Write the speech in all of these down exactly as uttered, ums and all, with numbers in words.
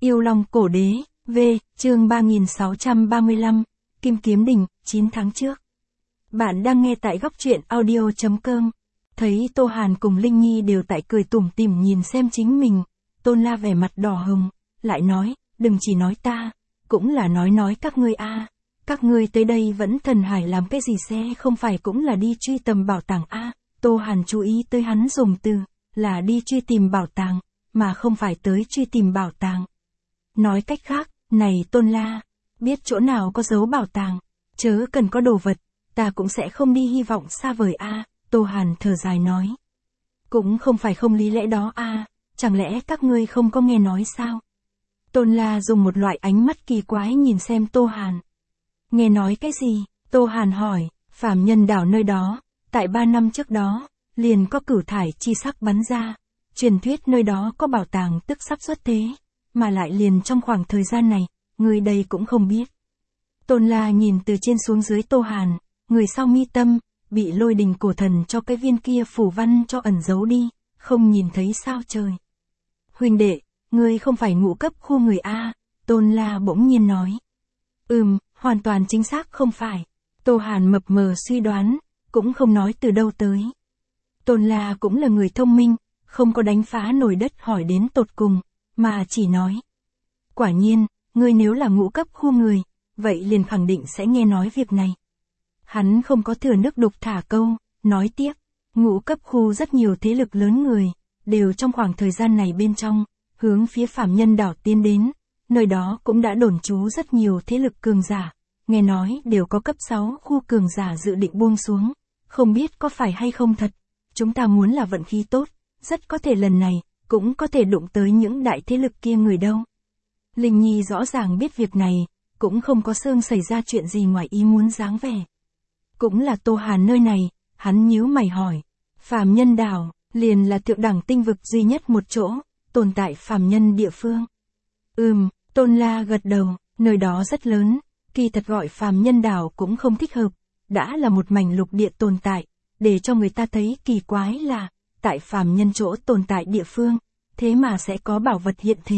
Yêu Long Cổ Đế, V, chương ba nghìn sáu trăm ba mươi lăm, Kim Kiếm Đình, chín tháng trước. Bạn đang nghe tại góc truyện audio chấm com. Thấy Tô Hàn cùng Linh Nhi đều tại cười tủm tỉm nhìn xem chính mình, Tôn La vẻ mặt đỏ hồng, lại nói, đừng chỉ nói ta, cũng là nói nói các ngươi a, các ngươi tới đây vẫn thần hải làm cái gì xe không phải cũng là đi truy tầm bảo tàng a. Tô Hàn chú ý tới hắn dùng từ, là đi truy tìm bảo tàng, mà không phải tới truy tìm bảo tàng. Nói cách khác, này Tôn La, biết chỗ nào có dấu bảo tàng, chớ cần có đồ vật, ta cũng sẽ không đi hy vọng xa vời a. Tô Hàn thở dài nói. Cũng không phải không lý lẽ đó a, chẳng lẽ các ngươi không có nghe nói sao? Tôn La dùng một loại ánh mắt kỳ quái nhìn xem Tô Hàn. Nghe nói cái gì? Tô Hàn hỏi, Phàm Nhân Đảo nơi đó, tại ba năm trước đó, liền có cửu thải chi sắc bắn ra, truyền thuyết nơi đó có bảo tàng tức sắp xuất thế, mà lại liền trong khoảng thời gian này, người đây cũng không biết. Tôn La nhìn từ trên xuống dưới Tô Hàn, người sau mi tâm, bị lôi đình cổ thần cho cái viên kia phủ văn cho ẩn giấu đi, không nhìn thấy sao trời. Huynh đệ, ngươi không phải ngũ cấp khu người A, Tôn La bỗng nhiên nói. Ừm, hoàn toàn chính xác không phải. Tô Hàn mập mờ suy đoán, cũng không nói từ đâu tới. Tôn La cũng là người thông minh, không có đánh phá nổi đất hỏi đến tột cùng, mà chỉ nói. Quả nhiên, ngươi nếu là ngũ cấp khu người, vậy liền khẳng định sẽ nghe nói việc này. Hắn không có thừa nước đục thả câu, nói tiếp, ngũ cấp khu rất nhiều thế lực lớn người, đều trong khoảng thời gian này bên trong, hướng phía Phàm Nhân Đảo tiến đến, nơi đó cũng đã đồn trú rất nhiều thế lực cường giả, nghe nói đều có cấp sáu khu cường giả dự định buông xuống, không biết có phải hay không thật, chúng ta muốn là vận khí tốt, rất có thể lần này, cũng có thể đụng tới những đại thế lực kia người đâu. Linh Nhi rõ ràng biết việc này, cũng không có xương xảy ra chuyện gì ngoài ý muốn dáng vẻ. Cũng là Tô Hàn nơi này, hắn nhíu mày hỏi, Phàm Nhân Đảo, liền là thượng đẳng tinh vực duy nhất một chỗ, tồn tại phàm nhân địa phương. Ừm, Tôn La gật đầu, nơi đó rất lớn, kỳ thật gọi Phàm Nhân Đảo cũng không thích hợp, đã là một mảnh lục địa tồn tại, để cho người ta thấy kỳ quái là, tại phàm nhân chỗ tồn tại địa phương, thế mà sẽ có bảo vật hiện thế.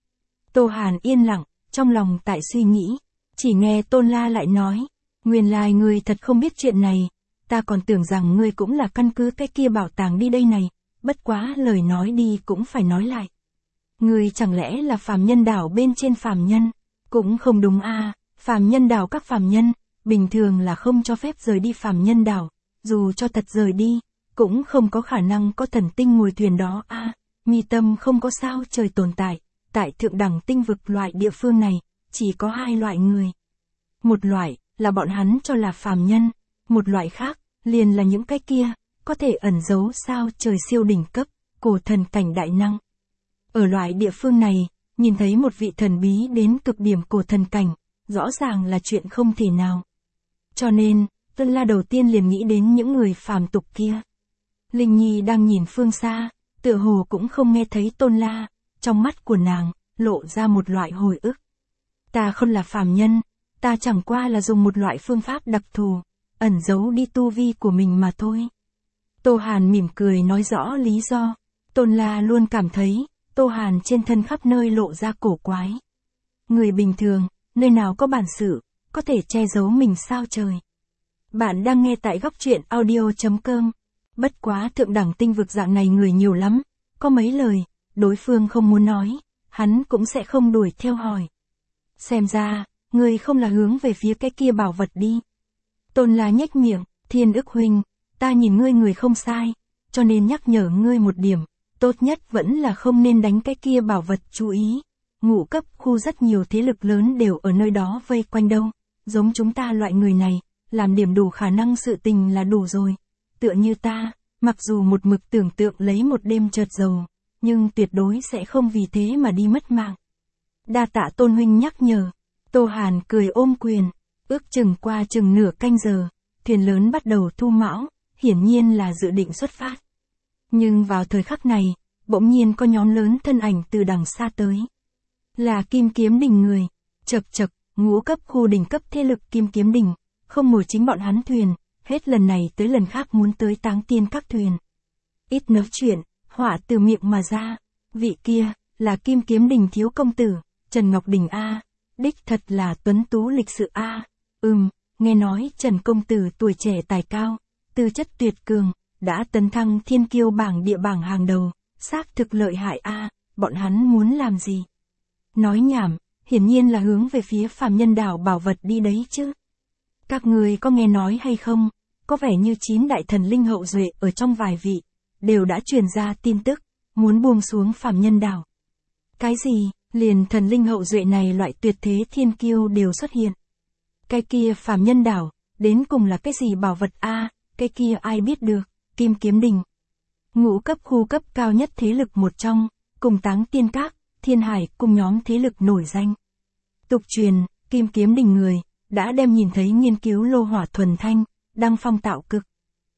Tô Hàn yên lặng, trong lòng tại suy nghĩ, chỉ nghe Tôn La lại nói, nguyên lai ngươi thật không biết chuyện này, ta còn tưởng rằng ngươi cũng là căn cứ cái kia bảo tàng đi đây này, bất quá lời nói đi cũng phải nói lại. Ngươi chẳng lẽ là Phàm Nhân Đảo bên trên phàm nhân? Cũng không đúng a, Phàm Nhân Đảo các phàm nhân, bình thường là không cho phép rời đi Phàm Nhân Đảo, dù cho thật rời đi, cũng không có khả năng có thần tinh ngồi thuyền đó a. Mi tâm không có sao trời tồn tại, tại thượng đẳng tinh vực loại địa phương này, chỉ có hai loại người. Một loại, là bọn hắn cho là phàm nhân, một loại khác, liền là những cái kia, có thể ẩn giấu sao trời siêu đỉnh cấp, cổ thần cảnh đại năng. Ở loại địa phương này, nhìn thấy một vị thần bí đến cực điểm cổ thần cảnh, rõ ràng là chuyện không thể nào. Cho nên, Tôn La đầu tiên liền nghĩ đến những người phàm tục kia. Linh Nhi đang nhìn phương xa, tựa hồ cũng không nghe thấy Tôn La, trong mắt của nàng, lộ ra một loại hồi ức. Ta không là phàm nhân, ta chẳng qua là dùng một loại phương pháp đặc thù, ẩn giấu đi tu vi của mình mà thôi. Tô Hàn mỉm cười nói rõ lý do, Tôn La luôn cảm thấy, Tô Hàn trên thân khắp nơi lộ ra cổ quái. Người bình thường, nơi nào có bản sự, có thể che giấu mình sao trời. Bạn đang nghe tại góc truyện audio chấm com. Bất quá thượng đẳng tinh vực dạng này người nhiều lắm, có mấy lời, đối phương không muốn nói, hắn cũng sẽ không đuổi theo hỏi. Xem ra, ngươi không là hướng về phía cái kia bảo vật đi. Tôn La nhếch miệng, Thiên Ức huynh, ta nhìn ngươi người không sai, cho nên nhắc nhở ngươi một điểm, tốt nhất vẫn là không nên đánh cái kia bảo vật chú ý. Ngũ cấp khu rất nhiều thế lực lớn đều ở nơi đó vây quanh đâu, giống chúng ta loại người này, làm điểm đủ khả năng sự tình là đủ rồi. Tựa như ta, mặc dù một mực tưởng tượng lấy một đêm chợt giàu, nhưng tuyệt đối sẽ không vì thế mà đi mất mạng. Đa tạ Tôn huynh nhắc nhở. Tô Hàn cười ôm quyền, ước chừng qua chừng nửa canh giờ, thuyền lớn bắt đầu thu mão, hiển nhiên là dự định xuất phát. Nhưng vào thời khắc này, bỗng nhiên có nhóm lớn thân ảnh từ đằng xa tới. Là Kim Kiếm Đình người, chật chật, ngũ cấp khu đỉnh cấp thế lực Kim Kiếm Đình, không ngồi chính bọn hắn thuyền, hết lần này tới lần khác muốn tới táng tiên các thuyền. Ít nói chuyện, hỏa từ miệng mà ra, vị kia, là Kim Kiếm Đình thiếu công tử, Trần Ngọc Đình a, đích thật là tuấn tú lịch sự a. Ừm, nghe nói Trần công tử tuổi trẻ tài cao, tư chất tuyệt cường, đã tấn thăng thiên kiêu bảng địa bảng hàng đầu, xác thực lợi hại a, bọn hắn muốn làm gì? Nói nhảm, hiển nhiên là hướng về phía phàm nhân đảo bảo vật đi đấy chứ. Các người có nghe nói hay không, có vẻ như chín đại thần linh hậu duệ ở trong vài vị, đều đã truyền ra tin tức, muốn buông xuống phàm nhân đảo. Cái gì, liền thần linh hậu duệ này loại tuyệt thế thiên kiêu đều xuất hiện. Cái kia phàm nhân đảo, đến cùng là cái gì bảo vật a, cái kia ai biết được, Kim Kiếm Đình. Ngũ cấp khu cấp cao nhất thế lực một trong, cùng Táng Tiên Các, Thiên Hải cùng nhóm thế lực nổi danh. Tục truyền, Kim Kiếm Đình người, đã đem nhìn thấy nghiên cứu lô hỏa thuần thanh, đăng phong tạo cực.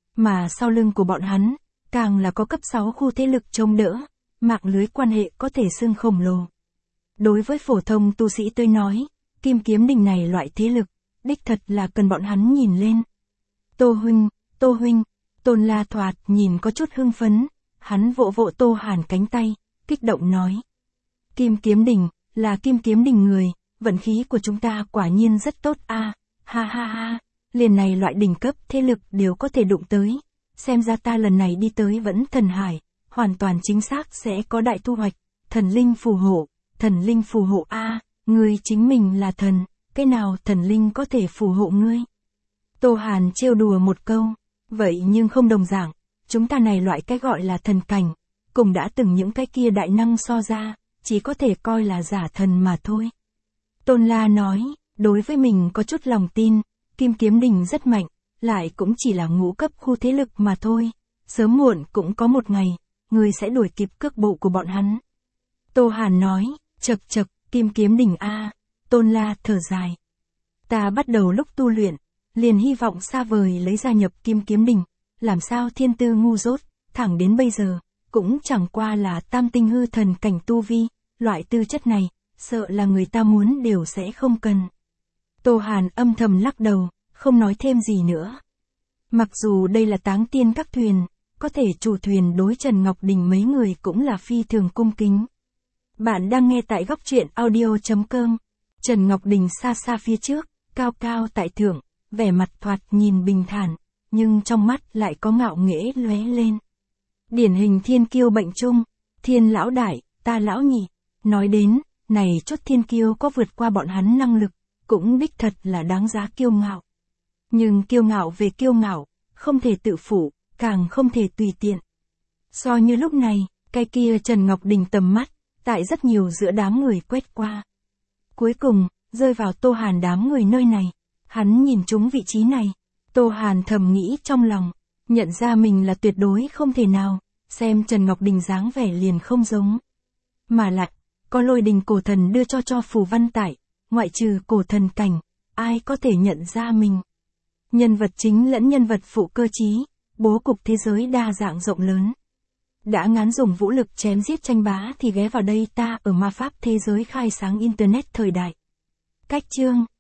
Mà sau lưng của bọn hắn, càng là có cấp sáu khu thế lực chống đỡ, mạng lưới quan hệ có thể xưng khổng lồ. Đối với phổ thông tu sĩ tôi nói, Kim Kiếm Đình này loại thế lực, đích thật là cần bọn hắn nhìn lên. Tô huynh, Tô huynh, Tôn La Thoạt nhìn có chút hưng phấn, hắn vỗ vỗ Tô Hàn cánh tay, kích động nói. Kim Kiếm Đình, là Kim Kiếm Đình người, vận khí của chúng ta quả nhiên rất tốt a, ha ha ha, liền này loại đỉnh cấp thế lực đều có thể đụng tới, xem ra ta lần này đi tới vẫn thần hải, hoàn toàn chính xác sẽ có đại thu hoạch, thần linh phù hộ, thần linh phù hộ a, ngươi chính mình là thần, cái nào thần linh có thể phù hộ ngươi? Tô Hàn trêu đùa một câu, vậy nhưng không đồng dạng, chúng ta này loại cái gọi là thần cảnh, cùng đã từng những cái kia đại năng so ra, chỉ có thể coi là giả thần mà thôi. Tôn La nói, đối với mình có chút lòng tin, Kim Kiếm Đình rất mạnh, lại cũng chỉ là ngũ cấp khu thế lực mà thôi, sớm muộn cũng có một ngày, người sẽ đuổi kịp cước bộ của bọn hắn. Tô Hàn nói, chật chật, Kim Kiếm Đình a, Tôn La thở dài. Ta bắt đầu lúc tu luyện, liền hy vọng xa vời lấy gia nhập Kim Kiếm Đình, làm sao thiên tư ngu dốt, thẳng đến bây giờ, cũng chẳng qua là tam tinh hư thần cảnh tu vi, loại tư chất này, sợ là người ta muốn đều sẽ không cần. Tô Hàn âm thầm lắc đầu, không nói thêm gì nữa. Mặc dù đây là Táng Tiên Các thuyền, có thể chủ thuyền đối Trần Ngọc Đình mấy người cũng là phi thường cung kính. Bạn đang nghe tại góc truyện audio chấm com. Trần Ngọc Đình xa xa phía trước, cao cao tại thượng, vẻ mặt thoạt nhìn bình thản, nhưng trong mắt lại có ngạo nghễ lóe lên. Điển hình thiên kiêu bệnh chung, thiên lão đại, ta lão nhị, nói đến, này chút thiên kiêu có vượt qua bọn hắn năng lực, cũng đích thật là đáng giá kiêu ngạo. Nhưng kiêu ngạo về kiêu ngạo, không thể tự phụ, càng không thể tùy tiện. So như lúc này, cái kia Trần Ngọc Đình tầm mắt, tại rất nhiều giữa đám người quét qua. Cuối cùng, rơi vào Tô Hàn đám người nơi này, hắn nhìn trúng vị trí này, Tô Hàn thầm nghĩ trong lòng, nhận ra mình là tuyệt đối không thể nào, xem Trần Ngọc Đình dáng vẻ liền không giống. Mà lại, có lôi đình cổ thần đưa cho cho phù văn tải, ngoại trừ cổ thần cảnh, ai có thể nhận ra mình. Nhân vật chính lẫn nhân vật phụ cơ trí, bố cục thế giới đa dạng rộng lớn. Đã ngán dùng vũ lực chém giết tranh bá thì ghé vào đây ta ở ma pháp thế giới khai sáng Internet thời đại. Cách chương